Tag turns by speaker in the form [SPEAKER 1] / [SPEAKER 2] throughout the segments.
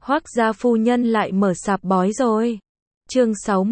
[SPEAKER 1] Hoác gia phu nhân lại mở sạp bói rồi. Chương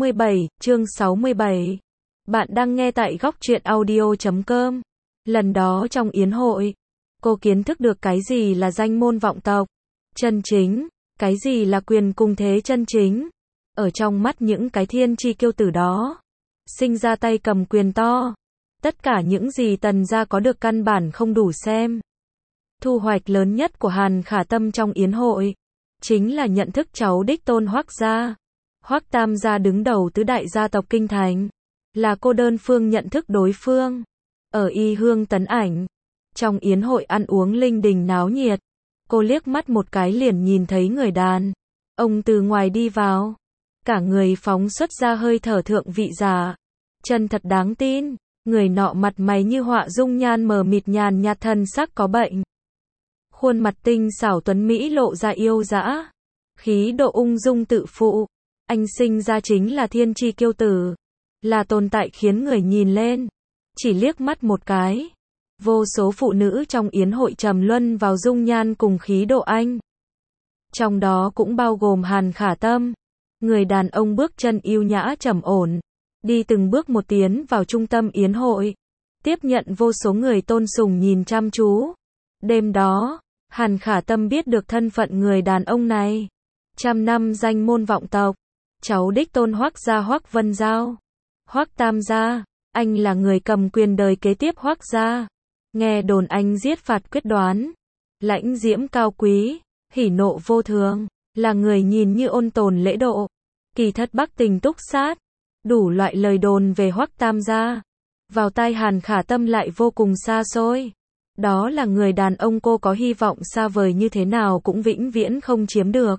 [SPEAKER 1] 67. Bạn đang nghe tại góc truyện audio.com. Lần đó trong yến hội, cô kiến thức được cái gì là danh môn vọng tộc chân chính, cái gì là quyền cung thế chân chính. Ở trong mắt những cái thiên chi kiêu tử đó, sinh ra tay cầm quyền to. Tất cả những gì Tần gia có được căn bản không đủ xem. Thu hoạch lớn nhất của Hàn Khả Tâm trong yến hội chính là nhận thức cháu đích tôn Hoác gia. Hoác Tam gia đứng đầu tứ đại gia tộc kinh thành, là cô đơn phương nhận thức đối phương. Ở Y Hương Tấn Ảnh, trong yến hội ăn uống linh đình náo nhiệt, cô liếc mắt một cái liền nhìn thấy người đàn ông từ ngoài đi vào, cả người phóng xuất ra hơi thở thượng vị giả, chân thật đáng tin. Người nọ mặt mày như họa, dung nhan mờ mịt nhàn nhạt, thân sắc có bệnh. Khuôn mặt tinh xảo tuấn mỹ lộ ra yêu dã, khí độ ung dung tự phụ. Anh sinh ra chính là thiên chi kiêu tử, là tồn tại khiến người nhìn lên, chỉ liếc mắt một cái, vô số phụ nữ trong yến hội trầm luân vào dung nhan cùng khí độ anh. Trong đó cũng bao gồm Hàn Khả Tâm, người đàn ông bước chân yêu nhã trầm ổn, đi từng bước một tiến vào trung tâm yến hội, tiếp nhận vô số người tôn sùng nhìn chăm chú. Đêm đó, Hàn Khả Tâm biết được thân phận người đàn ông này. Trăm năm danh môn vọng tộc, cháu đích tôn Hoác gia Hoác Vân Giao, Hoác Tam gia, anh là người cầm quyền đời kế tiếp Hoác gia. Nghe đồn anh giết phạt quyết đoán, lãnh diễm cao quý, hỉ nộ vô thường, là người nhìn như ôn tồn lễ độ, kỳ thật Bắc tình túc sát. Đủ loại lời đồn về Hoác Tam gia, vào tai Hàn Khả Tâm lại vô cùng xa xôi. Đó là người đàn ông cô có hy vọng xa vời như thế nào cũng vĩnh viễn không chiếm được.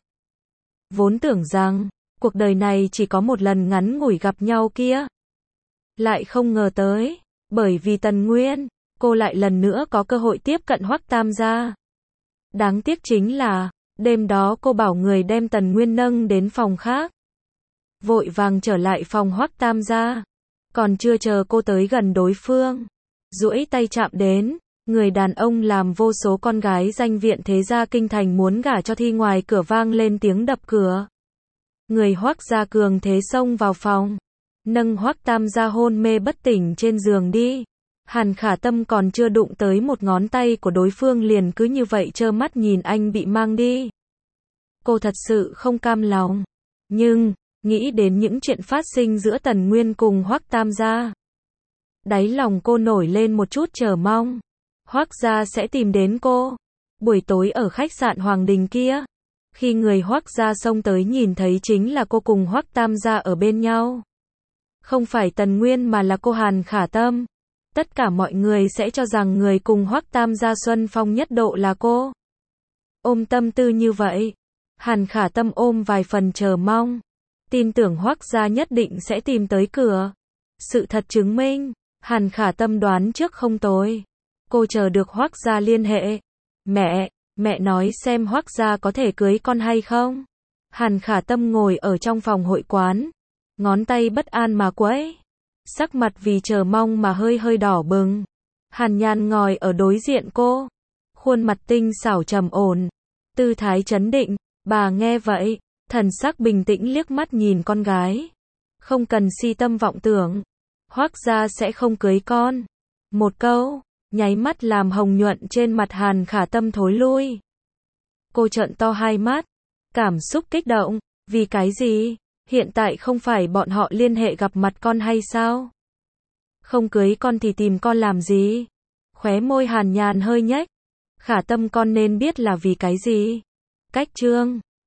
[SPEAKER 1] Vốn tưởng rằng, cuộc đời này chỉ có một lần ngắn ngủi gặp nhau kia. Lại không ngờ tới, bởi vì Tần Nguyên, cô lại lần nữa có cơ hội tiếp cận Hoác Tam gia. Đáng tiếc chính là, đêm đó cô bảo người đem Tần Nguyên nâng đến phòng khác. Vội vàng trở lại phòng Hoác Tam gia. Còn chưa chờ cô tới gần đối phương, duỗi tay chạm đến, người đàn ông làm vô số con gái danh viện thế gia kinh thành muốn gả cho thi ngoài cửa vang lên tiếng đập cửa. Người Hoác gia cường thế xông vào phòng, nâng Hoác Tam gia hôn mê bất tỉnh trên giường đi. Hàn Khả Tâm còn chưa đụng tới một ngón tay của đối phương liền cứ như vậy trơ mắt nhìn anh bị mang đi. Cô thật sự không cam lòng, nhưng nghĩ đến những chuyện phát sinh giữa Tần Nguyên cùng Hoác Tam gia, đáy lòng cô nổi lên một chút chờ mong. Hoác gia sẽ tìm đến cô. Buổi tối ở khách sạn Hoàng Đình kia, khi người Hoác gia xông tới nhìn thấy chính là cô cùng Hoác Tam gia ở bên nhau. Không phải Tần Nguyên mà là cô Hàn Khả Tâm. Tất cả mọi người sẽ cho rằng người cùng Hoác Tam gia xuân phong nhất độ là cô. Ôm tâm tư như vậy, Hàn Khả Tâm ôm vài phần chờ mong, tin tưởng Hoác gia nhất định sẽ tìm tới cửa. Sự thật chứng minh, Hàn Khả Tâm đoán trước không tồi. Cô chờ được Hoác gia liên hệ. Mẹ nói xem Hoác gia có thể cưới con hay không? Hàn Khả Tâm ngồi ở trong phòng hội quán, ngón tay bất an mà quẫy, sắc mặt vì chờ mong mà hơi đỏ bừng. Hàn Nhan ngồi ở đối diện cô, khuôn mặt tinh xảo trầm ổn, tư thái trấn định. Bà nghe vậy, thần sắc bình tĩnh liếc mắt nhìn con gái. Không cần si tâm vọng tưởng, Hoác gia sẽ không cưới con. Một câu, nháy mắt làm hồng nhuận trên mặt Hàn Khả Tâm thối lui. Cô trợn to hai mắt, cảm xúc kích động. Vì cái gì? Hiện tại không phải bọn họ liên hệ gặp mặt con hay sao? Không cưới con thì tìm con làm gì? Khóe môi Hàn Nhàn hơi nhếch. Khả Tâm con nên biết là vì cái gì? Cách chương